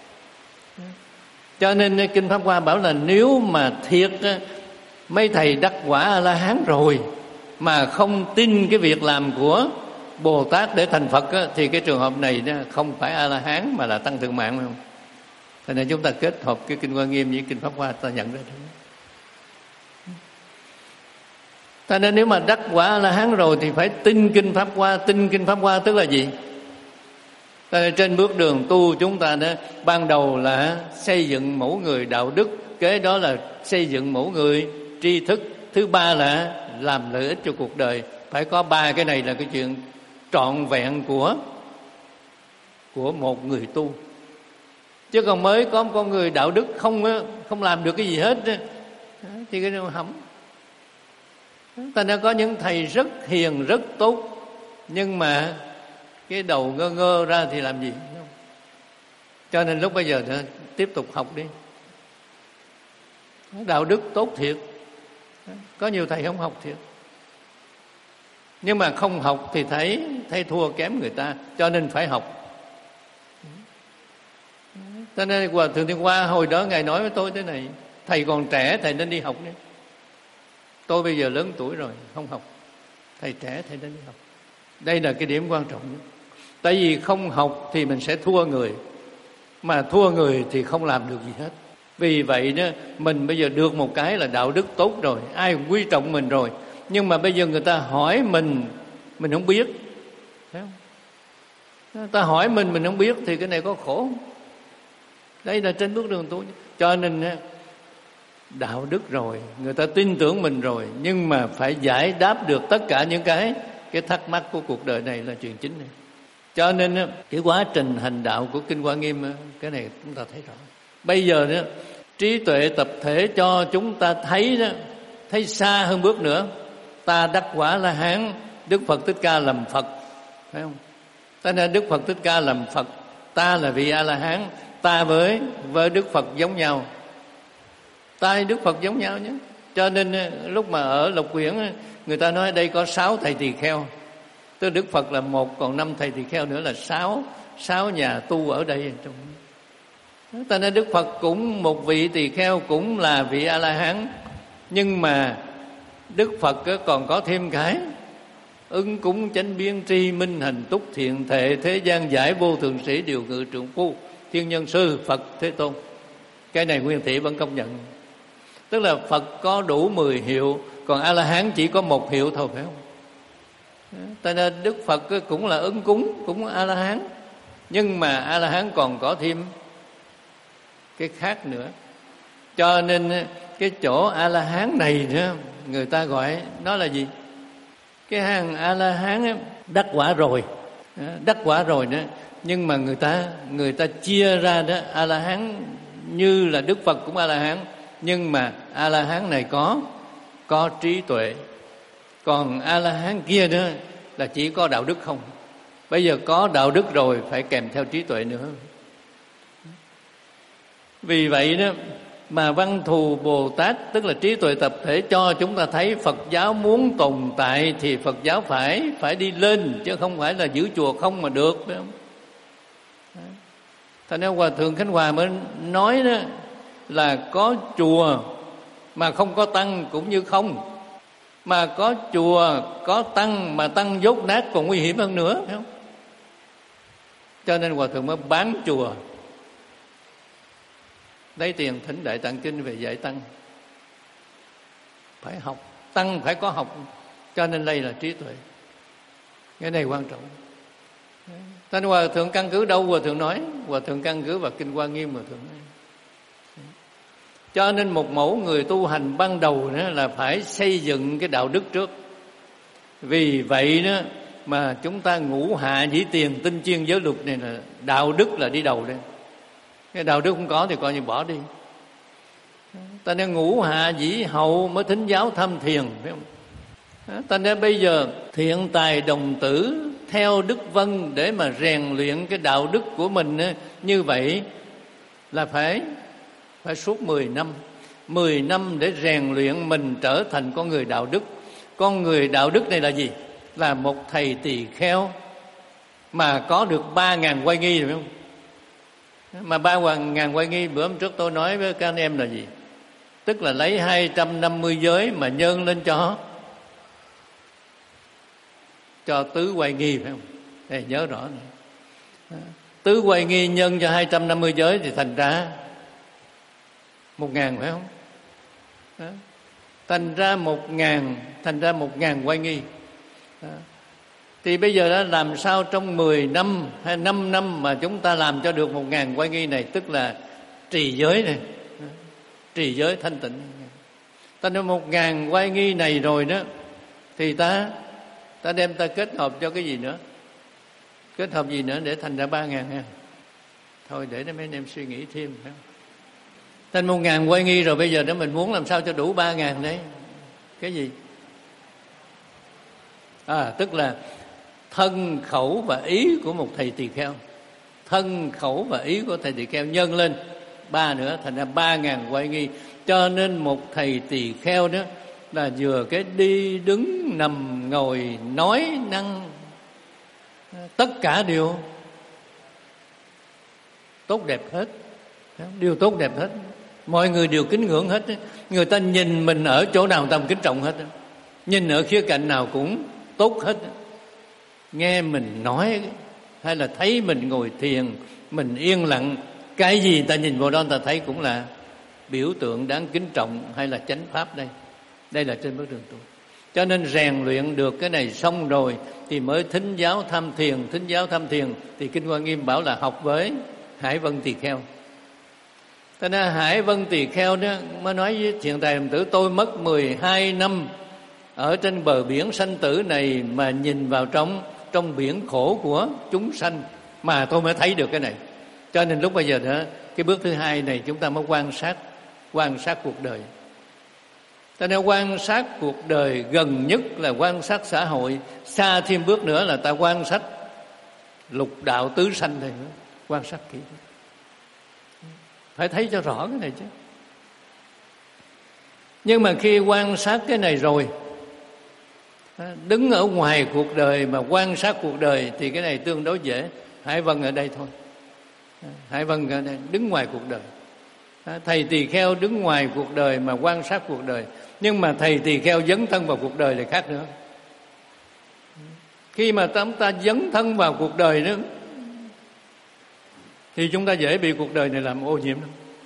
[SPEAKER 1] Cho nên Kinh Pháp Hoa bảo là nếu mà thiệt mấy thầy đắc quả A-la-hán rồi mà không tin cái việc làm của Bồ Tát để thành Phật á, thì cái trường hợp này không phải A-la-hán mà là tăng thượng mạng, phải không? Thế nên chúng ta kết hợp cái Kinh Hoa Nghiêm với Kinh Pháp Hoa, ta nhận ra được. Cho nên nếu mà đắc quả A-la-hán rồi thì phải tin Kinh Pháp Hoa. Tin Kinh Pháp Hoa tức là gì? Cho nên trên bước đường tu chúng ta đó, ban đầu là xây dựng mẫu người đạo đức, kế đó là xây dựng mẫu người tri thức, thứ ba là làm lợi ích cho cuộc đời. Phải có ba cái này là cái chuyện trọn vẹn của của một người tu. Chứ còn mới có một con người đạo đức không không làm được cái gì hết thì cái đó hỏng. Ta đã có những thầy rất hiền, rất tốt, nhưng mà cái đầu ngơ ngơ ra thì làm gì? Cho nên lúc bây giờ nữa, tiếp tục học đi. Đạo đức tốt thiệt, có nhiều thầy không học thiệt, nhưng mà không học thì thấy thấy thua kém người ta, cho nên phải học. Cho nên Hòa Thượng Thiên Hoa hồi đó Ngài nói với tôi thế này: thầy còn trẻ, thầy nên đi học đi. Tôi bây giờ lớn tuổi rồi, không học. Thầy trẻ, thầy nên đi học. Đây là cái điểm quan trọng nhất. Tại vì không học thì mình sẽ thua người, mà thua người thì không làm được gì hết. Vì vậy đó, mình bây giờ được một cái là đạo đức tốt rồi, ai cũng quý trọng mình rồi. Nhưng mà bây giờ người ta hỏi mình, mình không biết, thấy không? Người ta hỏi mình, mình không biết thì cái này có khổ. Đây là trên bước đường tu. Cho nên đạo đức rồi, người ta tin tưởng mình rồi, nhưng mà phải giải đáp được tất cả những cái cái thắc mắc của cuộc đời này là chuyện chính này. Cho nên cái quá trình hành đạo của Kinh Hoa Nghiêm, cái này chúng ta thấy rõ. Bây giờ đó, trí tuệ tập thể cho chúng ta thấy đó, thấy xa hơn bước nữa. Ta đắc quả La Hán, Đức Phật Thích Ca làm Phật, phải không? Ta nên Đức Phật Thích Ca làm Phật, ta là vị A La Hán, ta với với Đức Phật giống nhau, ta với Đức Phật giống nhau nhé. Cho nên lúc mà ở Lộc Quyển, người ta nói đây có sáu thầy tỳ kheo, tức Đức Phật là một, còn năm thầy tỳ kheo nữa là sáu sáu nhà tu ở đây. Ta nên Đức Phật cũng một vị tỳ kheo, cũng là vị A La Hán, nhưng mà Đức Phật còn có thêm cái ứng cúng chánh biến tri minh hành túc thiện thệ thế gian giải vô thượng sĩ điều ngự trượng phu thiên nhân sư Phật Thế Tôn. Cái này Nguyên Thủy vẫn công nhận. Tức là Phật có đủ mười hiệu, còn A La Hán chỉ có một hiệu thôi, phải không? Cho nên Đức Phật cũng là ứng cúng, cũng A La Hán, nhưng mà A La Hán còn có thêm cái khác nữa. Cho nên cái chỗ A La Hán này nữa, người ta gọi nó là gì? Cái hàng A La Hán đắc quả rồi, đắc quả rồi nữa, nhưng mà người ta người ta chia ra đó, A La Hán như là Đức Phật cũng A La Hán, nhưng mà A La Hán này có có trí tuệ, còn A La Hán kia nữa là chỉ có đạo đức không. Bây giờ có đạo đức rồi phải kèm theo trí tuệ nữa. Vì vậy đó mà Văn Thù Bồ Tát, tức là trí tuệ tập thể, cho chúng ta thấy Phật giáo muốn tồn tại thì Phật giáo phải phải đi lên, chứ không phải là giữ chùa không mà được, phải không? Thành ra Hòa Thượng Khánh Hòa mới nói đó là có chùa mà không có tăng cũng như không, mà có chùa có tăng mà tăng dốt nát còn nguy hiểm hơn nữa, phải không? Cho nên Hòa Thượng mới bán chùa, lấy tiền thỉnh Đại Tạng Kinh về dạy tăng. Phải học, tăng phải có học. Cho nên đây là trí tuệ. Cái này quan trọng. Thanh Hòa Thượng căn cứ đâu Hòa Thượng nói? Hòa Thượng căn cứ vào Kinh Hoa Nghiêm Hòa Thượng nói. Cho nên một mẫu người tu hành ban đầu đó là phải xây dựng cái đạo đức trước. Vì vậy đó mà chúng ta ngũ hạ nhĩ tiền tinh chuyên giới luật này là đạo đức là đi đầu đây. Cái đạo đức không có thì coi như bỏ đi. Ta nên ngũ hạ nhĩ hậu mới thính giáo tham thiền, phải không? Ta nên bây giờ thiện tài đồng tử theo Đức Vân để mà rèn luyện cái đạo đức của mình như vậy là phải phải suốt mười năm. mười năm để rèn luyện mình trở thành con người đạo đức. Con người đạo đức này là gì? Là một thầy tỳ kheo mà có được ba ngàn oai nghi, phải không? Mà ba ngàn oai nghi bữa hôm trước tôi nói với các anh em là gì? Tức là lấy hai trăm năm mươi giới mà nhân lên cho cho tứ oai nghi, phải không? Để nhớ rõ này. Tứ oai nghi nhân cho hai trăm năm mươi giới thì thành ra một ngàn, phải không? Đó. Thành ra một ngàn, thành ra một ngàn oai nghi. Đó. Thì bây giờ đó làm sao trong mười năm hay năm năm mà chúng ta làm cho được một ngàn oai nghi này, tức là trì giới này, trì giới thanh tịnh. Ta nói một ngàn oai nghi này rồi đó, thì ta ta đem ta kết hợp cho cái gì nữa? Kết hợp gì nữa để thành ra ba ngàn ha? Thôi để mấy anh em suy nghĩ thêm. Phải không? Thành một ngàn oai nghi rồi, bây giờ đó mình muốn làm sao cho đủ ba ngàn đấy? Cái gì? À, tức là thân khẩu và ý của một thầy tỳ kheo. Thân khẩu và ý của thầy tỳ kheo nhân lên ba nữa, thành ra ba ngàn oai nghi. Cho nên một thầy tỳ kheo đó là vừa cái đi đứng nằm ngồi nói năng, tất cả đều tốt đẹp hết, đều tốt đẹp hết. Mọi người đều kính ngưỡng hết. Người ta nhìn mình ở chỗ nào người ta cũng kính trọng hết. Nhìn ở khía cạnh nào cũng tốt hết. Nghe mình nói hay là thấy mình ngồi thiền, mình yên lặng, cái gì người ta nhìn vào đó người ta thấy cũng là biểu tượng đáng kính trọng hay là chánh pháp đây. Đây là trên bước đường tu. Cho nên rèn luyện được cái này xong rồi thì mới thính giáo tham thiền. Thính giáo tham thiền thì Kinh Hoa Nghiêm bảo là học với Hải Vân Tỳ Kheo. Thế nên Hải Vân Tỳ Kheo đó mới nói với thiện tài đồng tử: tôi mất mười hai năm ở trên bờ biển sanh tử này mà nhìn vào trong trong biển khổ của chúng sanh mà tôi mới thấy được cái này. Cho nên lúc bây giờ đó, cái bước thứ hai này chúng ta mới quan sát quan sát cuộc đời. Cho nên quan sát cuộc đời gần nhất là quan sát xã hội, xa thêm bước nữa là ta quan sát lục đạo tứ sanh này nữa. Quan sát kỹ, phải thấy cho rõ cái này chứ. Nhưng mà khi quan sát cái này rồi, đứng ở ngoài cuộc đời mà quan sát cuộc đời thì cái này tương đối dễ. Hải Vân ở đây thôi. Hải Vân ở đây đứng ngoài cuộc đời. Thầy tỳ kheo đứng ngoài cuộc đời mà quan sát cuộc đời. Nhưng mà thầy tỳ kheo dấn thân vào cuộc đời thì khác nữa. Khi mà chúng ta dấn thân vào cuộc đời đó thì chúng ta dễ bị cuộc đời này làm ô nhiễm.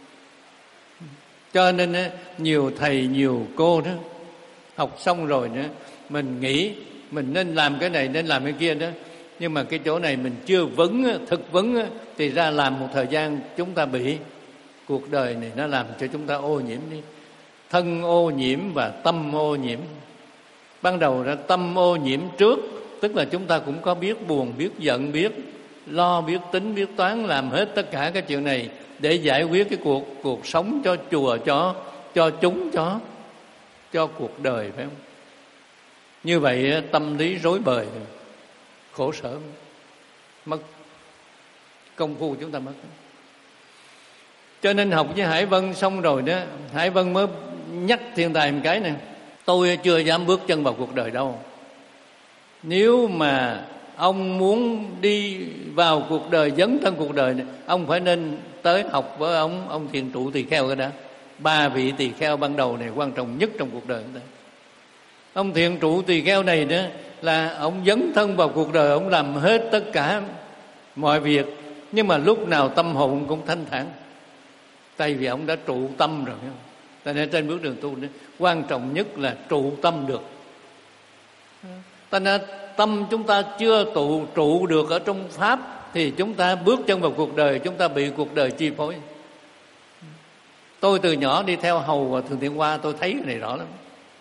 [SPEAKER 1] Cho nên nhiều thầy nhiều cô đó học xong rồi nữa, mình nghĩ mình nên làm cái này nên làm cái kia đó, nhưng mà cái chỗ này mình chưa vững thực vững thì ra làm một thời gian chúng ta bị cuộc đời này nó làm cho chúng ta ô nhiễm đi. Thân ô nhiễm và tâm ô nhiễm. Ban đầu ra tâm ô nhiễm trước, tức là chúng ta cũng có biết buồn, biết giận, biết lo, biết tính, biết toán, làm hết tất cả các chuyện này để giải quyết cái cuộc cuộc sống cho chùa, cho cho chúng, cho cho cuộc đời, phải không? Như vậy tâm lý rối bời, khổ sở, mất công phu chúng ta mất. Cho nên học với Hải Vân xong rồi đó, Hải Vân mới nhắc thiên tài một cái này: tôi chưa dám bước chân vào cuộc đời đâu. Nếu mà ông muốn đi vào cuộc đời, dấn thân cuộc đời này, ông phải nên tới học với ông ông Thiền Trụ Tỳ Kheo cái đã. Ba vị tỳ kheo ban đầu này quan trọng nhất trong cuộc đời của ta. Ông Thiền Trụ Tỳ Kheo này đó là ông dấn thân vào cuộc đời, ông làm hết tất cả mọi việc, nhưng mà lúc nào tâm hồn cũng thanh thản, tại vì ông đã trụ tâm rồi. Tại nên trên bước đường tu đó, quan trọng nhất là trụ tâm được. Ta nên tâm chúng ta chưa tụ trụ được ở trong pháp thì chúng ta bước chân vào cuộc đời, chúng ta bị cuộc đời chi phối. Tôi từ nhỏ đi theo hầu và Thường Thiện Hoa, tôi thấy cái này rõ lắm.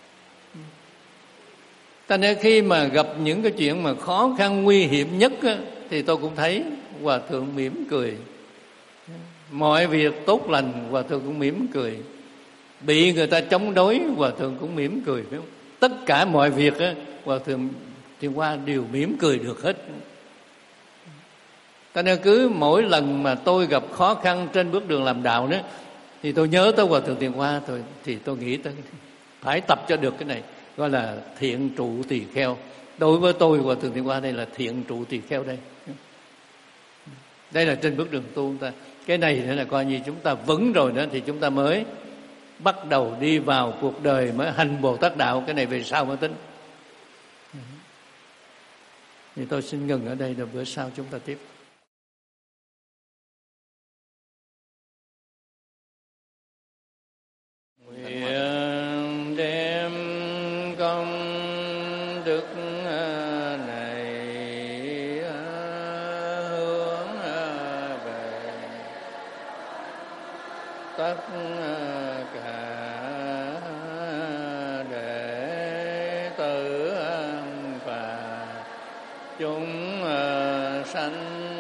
[SPEAKER 1] Cho nên khi mà gặp những cái chuyện mà khó khăn nguy hiểm nhất á, thì tôi cũng thấy Hòa Thượng mỉm cười. Mọi việc tốt lành Hòa Thượng cũng mỉm cười. Bị người ta chống đối Hòa Thượng cũng mỉm cười, phải không? Tất cả mọi việc á, Hòa Thượng Thiện Hoa đều mỉm cười được hết. Cho nên cứ mỗi lần mà tôi gặp khó khăn trên bước đường làm đạo đó, thì tôi nhớ tới Hòa Thượng Thiện Hoa thôi, thì tôi nghĩ tới phải tập cho được cái này, gọi là thiện trụ tỳ kheo. Đối với tôi, Hòa Thượng Thiện Hoa đây là thiện trụ tỳ kheo đây. Đây là trên bước đường tu chúng ta. Cái này nữa là coi như chúng ta vững rồi đó, thì chúng ta mới bắt đầu đi vào cuộc đời, mới hành Bồ Tát đạo. Cái này về sau mới tính. Thì tôi xin ngừng ở đây, rồi bữa sau chúng ta tiếp. Nguyện đem công đức này hướng về tất cả đệ tử và chúng sanh